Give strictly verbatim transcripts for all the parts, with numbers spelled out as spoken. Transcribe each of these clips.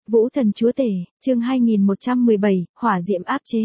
Vũ thần chúa tể, chương hai nghìn một trăm mười bảy, hỏa diễm áp chế.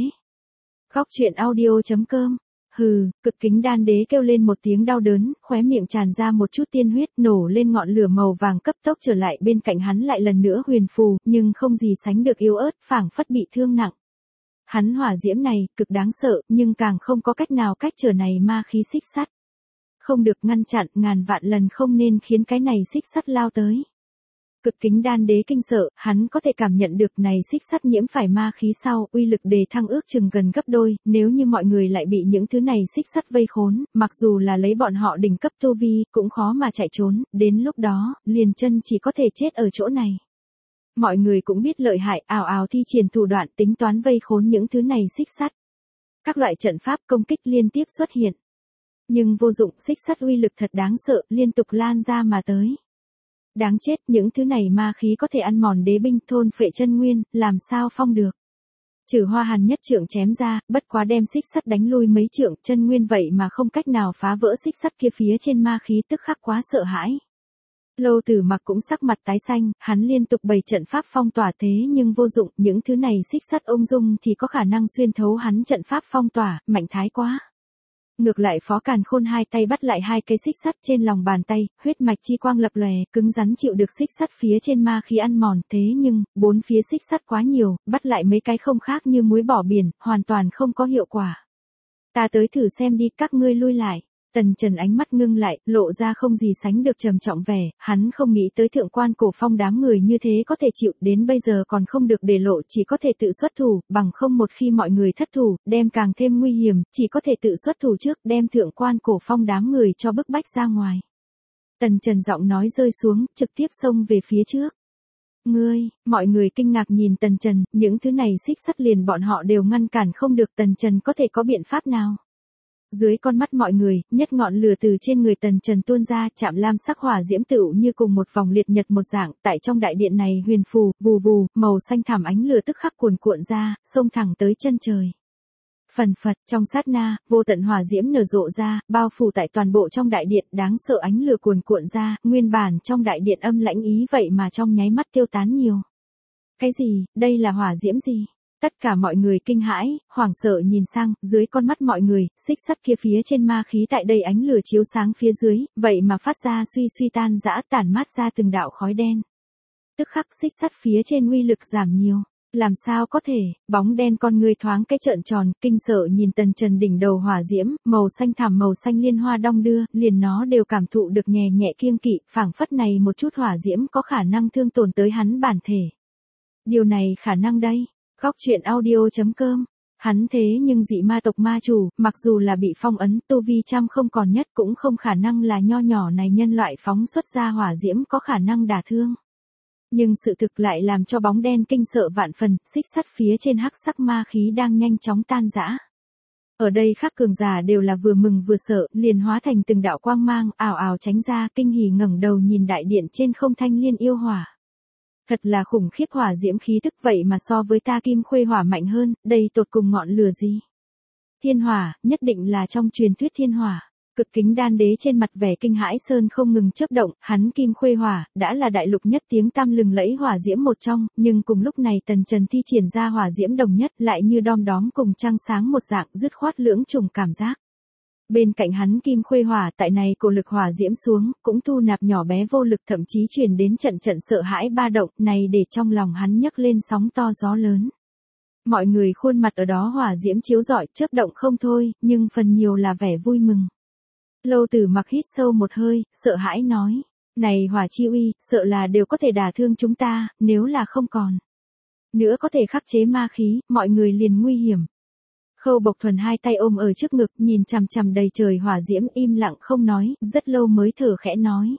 Góc truyện audio chấm com. Hừ, cực kính đan đế kêu lên một tiếng đau đớn, khóe miệng tràn ra một chút tiên huyết, nổ lên ngọn lửa màu vàng cấp tốc trở lại bên cạnh hắn lại lần nữa huyền phù, nhưng không gì sánh được yếu ớt, phảng phất bị thương nặng. Hắn hỏa diễm này, cực đáng sợ, nhưng càng không có cách nào cách trở này ma khí xích sắt. Không được ngăn chặn, ngàn vạn lần không nên khiến cái này xích sắt lao tới. Cực kính đan đế kinh sợ, hắn có thể cảm nhận được này xích sắt nhiễm phải ma khí sau, uy lực đề thăng ước chừng gần gấp đôi, nếu như mọi người lại bị những thứ này xích sắt vây khốn, mặc dù là lấy bọn họ đỉnh cấp tu vi, cũng khó mà chạy trốn, đến lúc đó, liền chân chỉ có thể chết ở chỗ này. Mọi người cũng biết lợi hại, ào ào thi triển thủ đoạn tính toán vây khốn những thứ này xích sắt. Các loại trận pháp công kích liên tiếp xuất hiện. Nhưng vô dụng, xích sắt uy lực thật đáng sợ, liên tục lan ra mà tới. Đáng chết, những thứ này ma khí có thể ăn mòn đế binh, thôn phệ chân nguyên, làm sao phong được. Trừ Hoa Hàn nhất trượng chém ra, bất quá đem xích sắt đánh lui mấy trượng, chân nguyên vậy mà không cách nào phá vỡ xích sắt kia phía trên ma khí, tức khắc quá sợ hãi. Lâu Tử Mặc cũng sắc mặt tái xanh, hắn liên tục bày trận pháp phong tỏa thế nhưng vô dụng, những thứ này xích sắt ung dung thì có khả năng xuyên thấu hắn trận pháp phong tỏa, mạnh thái quá. Ngược lại Phó Càn Khôn hai tay bắt lại hai cây xích sắt trên lòng bàn tay, huyết mạch chi quang lập lòe, cứng rắn chịu được xích sắt phía trên ma khí ăn mòn, thế nhưng, bốn phía xích sắt quá nhiều, bắt lại mấy cái không khác như muối bỏ biển, hoàn toàn không có hiệu quả. Ta tới thử xem đi, các ngươi lui lại. Tần Trần ánh mắt ngưng lại, lộ ra không gì sánh được trầm trọng vẻ, hắn không nghĩ tới thượng quan cổ phong đám người như thế có thể chịu, đến bây giờ còn không được để lộ, chỉ có thể tự xuất thủ, bằng không một khi mọi người thất thủ, đem càng thêm nguy hiểm, chỉ có thể tự xuất thủ trước, đem thượng quan cổ phong đám người cho bức bách ra ngoài. Tần Trần giọng nói rơi xuống, trực tiếp xông về phía trước. Ngươi, mọi người kinh ngạc nhìn Tần Trần, những thứ này xích sắt liền bọn họ đều ngăn cản không được, Tần Trần có thể có biện pháp nào? Dưới con mắt mọi người, nhất ngọn lửa từ trên người Tần Trần tuôn ra, chạm lam sắc hỏa diễm tựu như cùng một vòng liệt nhật một dạng, tại trong đại điện này huyền phù, vù vù, màu xanh thảm ánh lửa tức khắc cuồn cuộn ra, xông thẳng tới chân trời. Phần phật, trong sát na, vô tận hỏa diễm nở rộ ra, bao phủ tại toàn bộ trong đại điện, đáng sợ ánh lửa cuồn cuộn ra, nguyên bản trong đại điện âm lãnh ý vậy mà trong nháy mắt tiêu tán nhiều. Cái gì, đây là hỏa diễm gì? Tất cả mọi người kinh hãi, hoảng sợ nhìn sang, dưới con mắt mọi người, xích sắt kia phía trên ma khí tại đây ánh lửa chiếu sáng phía dưới, vậy mà phát ra suy suy tan rã, tản mát ra từng đạo khói đen. Tức khắc xích sắt phía trên uy lực giảm nhiều. Làm sao có thể, bóng đen con người thoáng cái trợn tròn, kinh sợ nhìn Tần Trần đỉnh đầu hỏa diễm, màu xanh thảm màu xanh liên hoa đong đưa, liền nó đều cảm thụ được nhẹ nhẹ kiêng kỵ, phảng phất này một chút hỏa diễm có khả năng thương tổn tới hắn bản thể. Điều này khả năng đây. Góc truyện audio chấm com. Hắn thế nhưng dị ma tộc ma chủ, mặc dù là bị phong ấn, tu vi trăm không còn nhất cũng không khả năng là nho nhỏ này nhân loại phóng xuất ra hỏa diễm có khả năng đả thương. Nhưng sự thực lại làm cho bóng đen kinh sợ vạn phần, xích sắt phía trên hắc sắc ma khí đang nhanh chóng tan rã. Ở đây các cường giả đều là vừa mừng vừa sợ, liền hóa thành từng đạo quang mang, ảo ảo tránh ra, kinh hỉ ngẩng đầu nhìn đại điện trên không thanh liên yêu hỏa. Thật là khủng khiếp, hỏa diễm khí tức vậy mà so với ta kim khuê hỏa mạnh hơn, đây tột cùng ngọn lửa gì? Thiên hỏa, nhất định là trong truyền thuyết thiên hỏa. Cực kính đan đế trên mặt vẻ kinh hãi sơn không ngừng chớp động, hắn kim khuê hỏa, đã là đại lục nhất tiếng tăm lừng lẫy hỏa diễm một trong, nhưng cùng lúc này Tần Trần thi triển ra hỏa diễm đồng nhất lại như đom đóm cùng trăng sáng một dạng, dứt khoát lưỡng trùng cảm giác. Bên cạnh hắn kim khuê hỏa tại này cổ lực hỏa diễm xuống, cũng thu nạp nhỏ bé vô lực, thậm chí truyền đến trận trận sợ hãi ba động, này để trong lòng hắn nhấc lên sóng to gió lớn. Mọi người khuôn mặt ở đó hỏa diễm chiếu rọi, chớp động không thôi, nhưng phần nhiều là vẻ vui mừng. Lâu Tử Mặc hít sâu một hơi, sợ hãi nói, này hỏa chi uy, sợ là đều có thể đả thương chúng ta, nếu là không còn nữa có thể khắc chế ma khí, mọi người liền nguy hiểm. Khâu Bộc Thuần hai tay ôm ở trước ngực, nhìn chằm chằm đầy trời hỏa diễm, im lặng không nói, rất lâu mới thở khẽ nói.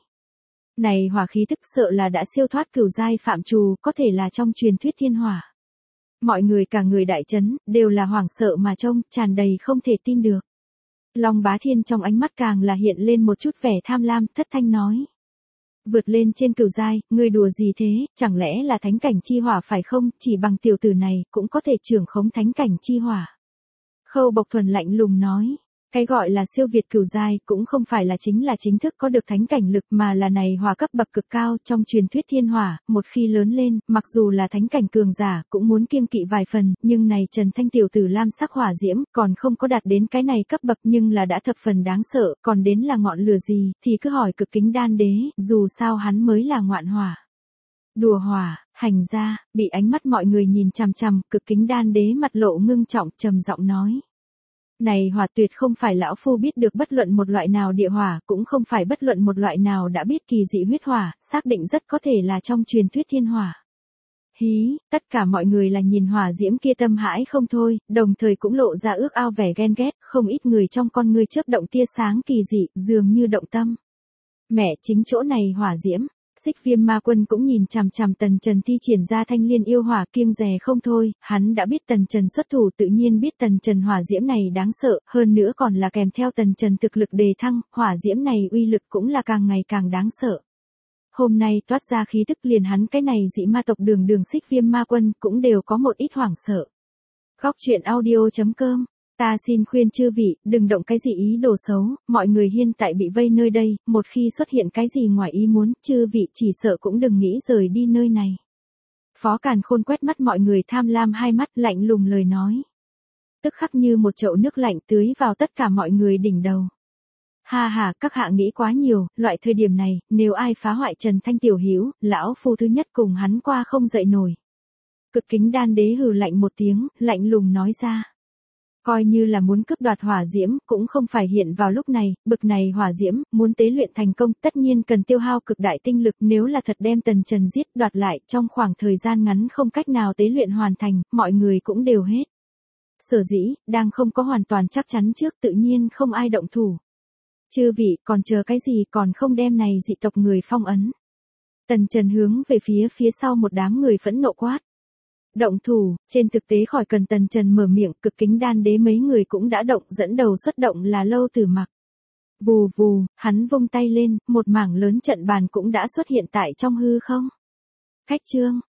Này hỏa khí tức sợ là đã siêu thoát cửu giai phạm trù, có thể là trong truyền thuyết thiên hỏa. Mọi người cả người đại chấn, đều là hoảng sợ mà trông, tràn đầy không thể tin được. Long Bá Thiên trong ánh mắt càng là hiện lên một chút vẻ tham lam, thất thanh nói. Vượt lên trên cửu giai, ngươi đùa gì thế, chẳng lẽ là thánh cảnh chi hỏa phải không, chỉ bằng tiểu tử này, cũng có thể trưởng khống thánh cảnh chi hỏa. Khâu Bộc Thuần lạnh lùng nói, Cái gọi là siêu việt cửu giai cũng không phải là chính là chính thức có được thánh cảnh lực mà là này hỏa cấp bậc cực cao trong truyền thuyết thiên hỏa, một khi lớn lên, mặc dù là thánh cảnh cường giả cũng muốn kiêng kỵ vài phần, nhưng này Trần Thanh tiểu tử lam sắc hỏa diễm còn không có đạt đến cái này cấp bậc nhưng là đã thập phần đáng sợ, còn đến là ngọn lửa gì thì cứ hỏi cực kính đan đế, dù sao hắn mới là ngoạn hỏa. Đùa hỏa, hành ra, bị ánh mắt mọi người nhìn chằm chằm, cực kính đan đế mặt lộ ngưng trọng trầm giọng nói. Này hỏa tuyệt không phải lão phu biết được bất luận một loại nào địa hỏa, cũng không phải bất luận một loại nào đã biết kỳ dị huyết hỏa, xác định rất có thể là trong truyền thuyết thiên hỏa. Hí, tất cả mọi người là nhìn hỏa diễm kia tâm hãi không thôi, đồng thời cũng lộ ra ước ao vẻ ghen ghét, không ít người trong con ngươi chớp động tia sáng kỳ dị, dường như động tâm. Mẹ chính chỗ này hỏa diễm. Xích Viêm Ma Quân cũng nhìn chằm chằm Tần Trần thi triển ra thanh liên yêu hỏa kiêng dè không thôi, hắn đã biết Tần Trần xuất thủ tự nhiên biết Tần Trần hỏa diễm này đáng sợ, hơn nữa còn là kèm theo Tần Trần thực lực đề thăng, hỏa diễm này uy lực cũng là càng ngày càng đáng sợ. Hôm nay toát ra khí tức liền hắn cái này dị ma tộc đường đường Xích Viêm Ma Quân cũng đều có một ít hoảng sợ. Góc truyện audio chấm com Ta xin khuyên chư vị, đừng động cái gì ý đồ xấu, mọi người hiện tại bị vây nơi đây, một khi xuất hiện cái gì ngoài ý muốn, chư vị chỉ sợ cũng đừng nghĩ rời đi nơi này. Phó Càn Khôn quét mắt mọi người tham lam hai mắt lạnh lùng lời nói. Tức khắc như một chậu nước lạnh tưới vào tất cả mọi người đỉnh đầu. Ha ha, các hạ nghĩ quá nhiều, loại thời điểm này, nếu ai phá hoại Trần Thanh tiểu hữu, lão phu thứ nhất cùng hắn qua không dậy nổi. Cực kính đan đế hừ lạnh một tiếng, lạnh lùng nói ra. Coi như là muốn cướp đoạt hỏa diễm, cũng không phải hiện vào lúc này, bực này hỏa diễm, muốn tế luyện thành công, tất nhiên cần tiêu hao cực đại tinh lực, nếu là thật đem Tần Trần giết đoạt lại, trong khoảng thời gian ngắn không cách nào tế luyện hoàn thành, mọi người cũng đều hết. Sở dĩ, đang không có hoàn toàn chắc chắn trước tự nhiên không ai động thủ. Chư vị, còn chờ cái gì còn không đem này dị tộc người phong ấn. Tần Trần hướng về phía phía sau một đám người phẫn nộ quát. Động thủ, trên thực tế khỏi cần Tần Trần mở miệng, cực kính đan đế mấy người cũng đã động, dẫn đầu xuất động là Lâu Tử Mặc. Vù vù, hắn vung tay lên, một mảng lớn trận bàn cũng đã xuất hiện tại trong hư không. Khách chương,